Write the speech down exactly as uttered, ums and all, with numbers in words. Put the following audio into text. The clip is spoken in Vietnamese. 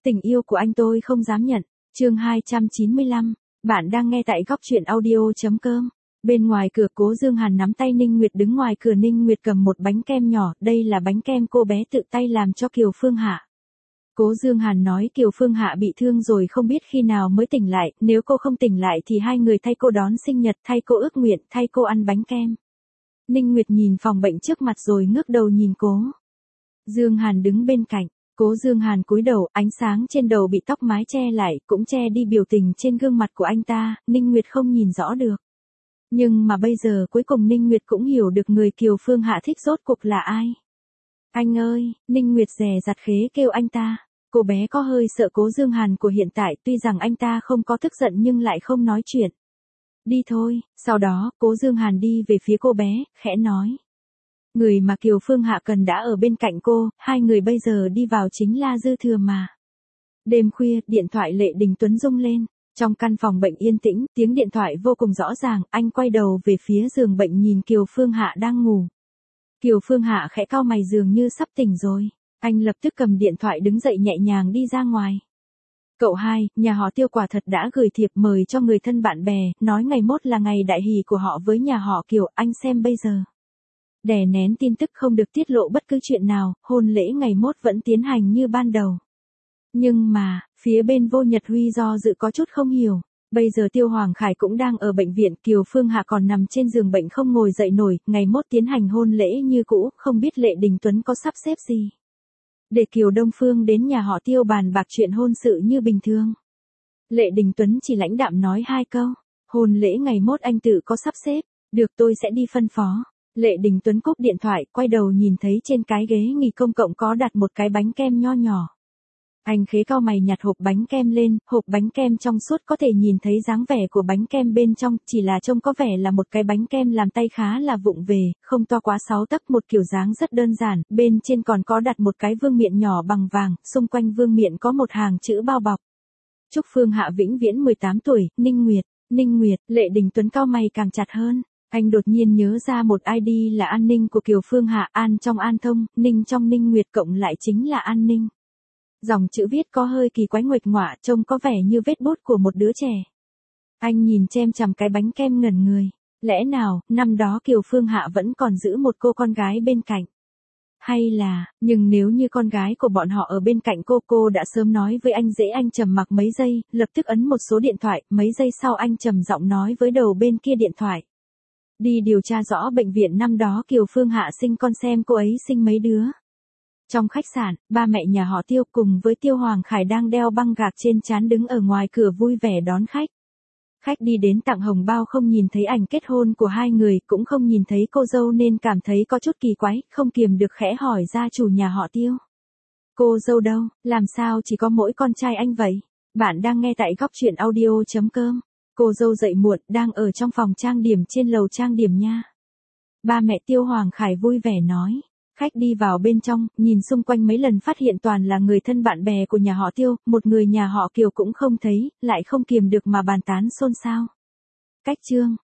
Tình yêu của anh tôi không dám nhận. Chương hai trăm chín mươi lăm. Bạn đang nghe tại góc truyện audio chấm com. Bên ngoài cửa Cố Dương Hàn nắm tay Ninh Nguyệt đứng ngoài cửa. Ninh Nguyệt cầm một bánh kem nhỏ, đây là bánh kem cô bé tự tay làm cho Kiều Phương Hạ. Cố Dương Hàn nói Kiều Phương Hạ bị thương rồi không biết khi nào mới tỉnh lại, nếu cô không tỉnh lại thì hai người thay cô đón sinh nhật, thay cô ước nguyện, thay cô ăn bánh kem. Ninh Nguyệt nhìn phòng bệnh trước mặt rồi ngước đầu nhìn Cố Dương Hàn đứng bên cạnh. Cố Dương Hàn cúi đầu, ánh sáng trên đầu bị tóc mái che lại, cũng che đi biểu tình trên gương mặt của anh ta, Ninh Nguyệt không nhìn rõ được. Nhưng mà bây giờ cuối cùng Ninh Nguyệt cũng hiểu được người Kiều Phương Hạ thích rốt cuộc là ai. Anh ơi, Ninh Nguyệt dè dặt khế kêu anh ta. Cô bé có hơi sợ Cố Dương Hàn của hiện tại, tuy rằng anh ta không có tức giận nhưng lại không nói chuyện. Đi thôi, sau đó, Cố Dương Hàn đi về phía cô bé, khẽ nói. Người mà Kiều Phương Hạ cần đã ở bên cạnh cô, hai người bây giờ đi vào chính là dư thừa mà. Đêm khuya, điện thoại Lệ Đình Tuấn rung lên. Trong căn phòng bệnh yên tĩnh, tiếng điện thoại vô cùng rõ ràng, anh quay đầu về phía giường bệnh nhìn Kiều Phương Hạ đang ngủ. Kiều Phương Hạ khẽ cau mày dường như sắp tỉnh rồi. Anh lập tức cầm điện thoại đứng dậy nhẹ nhàng đi ra ngoài. Cậu hai, nhà họ Tiêu quả thật đã gửi thiệp mời cho người thân bạn bè, nói ngày mốt là ngày đại hỷ của họ với nhà họ Kiều, anh xem bây giờ. Đè nén tin tức không được tiết lộ bất cứ chuyện nào, hôn lễ ngày mốt vẫn tiến hành như ban đầu. Nhưng mà, phía bên Vô Nhật Huy do dự có chút không hiểu. Bây giờ Tiêu Hoàng Khải cũng đang ở bệnh viện, Kiều Phương Hạ còn nằm trên giường bệnh không ngồi dậy nổi, ngày mốt tiến hành hôn lễ như cũ, không biết Lệ Đình Tuấn có sắp xếp gì. Để Kiều Đông Phương đến nhà họ Tiêu bàn bạc chuyện hôn sự như bình thường. Lệ Đình Tuấn chỉ lãnh đạm nói hai câu, hôn lễ ngày mốt anh tự có sắp xếp, được tôi sẽ đi phân phó. Lệ Đình Tuấn cúp điện thoại, quay đầu nhìn thấy trên cái ghế nghỉ công cộng có đặt một cái bánh kem nho nhỏ. Anh khế cau mày nhặt hộp bánh kem lên, hộp bánh kem trong suốt có thể nhìn thấy dáng vẻ của bánh kem bên trong, chỉ là trông có vẻ là một cái bánh kem làm tay khá là vụng về, không to quá sáu tấc, một kiểu dáng rất đơn giản, bên trên còn có đặt một cái vương miện nhỏ bằng vàng, xung quanh vương miện có một hàng chữ bao bọc. Chúc Phương Hạ vĩnh viễn mười tám tuổi, Ninh Nguyệt, Ninh Nguyệt, Lệ Đình Tuấn cau mày càng chặt hơn. Anh đột nhiên nhớ ra một i đê là An Ninh của Kiều Phương Hạ, An trong An Thông, Ninh trong Ninh Nguyệt cộng lại chính là An Ninh. Dòng chữ viết có hơi kỳ quái nguệch ngoạc, trông có vẻ như vết bút của một đứa trẻ. Anh nhìn chem chằm cái bánh kem ngẩn người. Lẽ nào, năm đó Kiều Phương Hạ vẫn còn giữ một cô con gái bên cạnh? Hay là, nhưng nếu như con gái của bọn họ ở bên cạnh cô, cô đã sớm nói với anh dễ. Anh trầm mặc mấy giây, lập tức ấn một số điện thoại, mấy giây sau anh trầm giọng nói với đầu bên kia điện thoại. Đi điều tra rõ bệnh viện năm đó Kiều Phương Hạ sinh con xem cô ấy sinh mấy đứa. Trong khách sạn, ba mẹ nhà họ Tiêu cùng với Tiêu Hoàng Khải đang đeo băng gạc trên trán đứng ở ngoài cửa vui vẻ đón khách. Khách đi đến tặng hồng bao không nhìn thấy ảnh kết hôn của hai người, cũng không nhìn thấy cô dâu nên cảm thấy có chút kỳ quái, không kiềm được khẽ hỏi gia chủ nhà họ Tiêu. Cô dâu đâu, làm sao chỉ có mỗi con trai anh vậy? Bạn đang nghe tại góc truyện audio chấm com. Cô dâu dậy muộn, đang ở trong phòng trang điểm trên lầu trang điểm nha. Ba mẹ Tiêu Hoàng Khải vui vẻ nói. Khách đi vào bên trong, nhìn xung quanh mấy lần phát hiện toàn là người thân bạn bè của nhà họ Tiêu, một người nhà họ Kiều cũng không thấy, lại không kiềm được mà bàn tán xôn xao. Cách chương,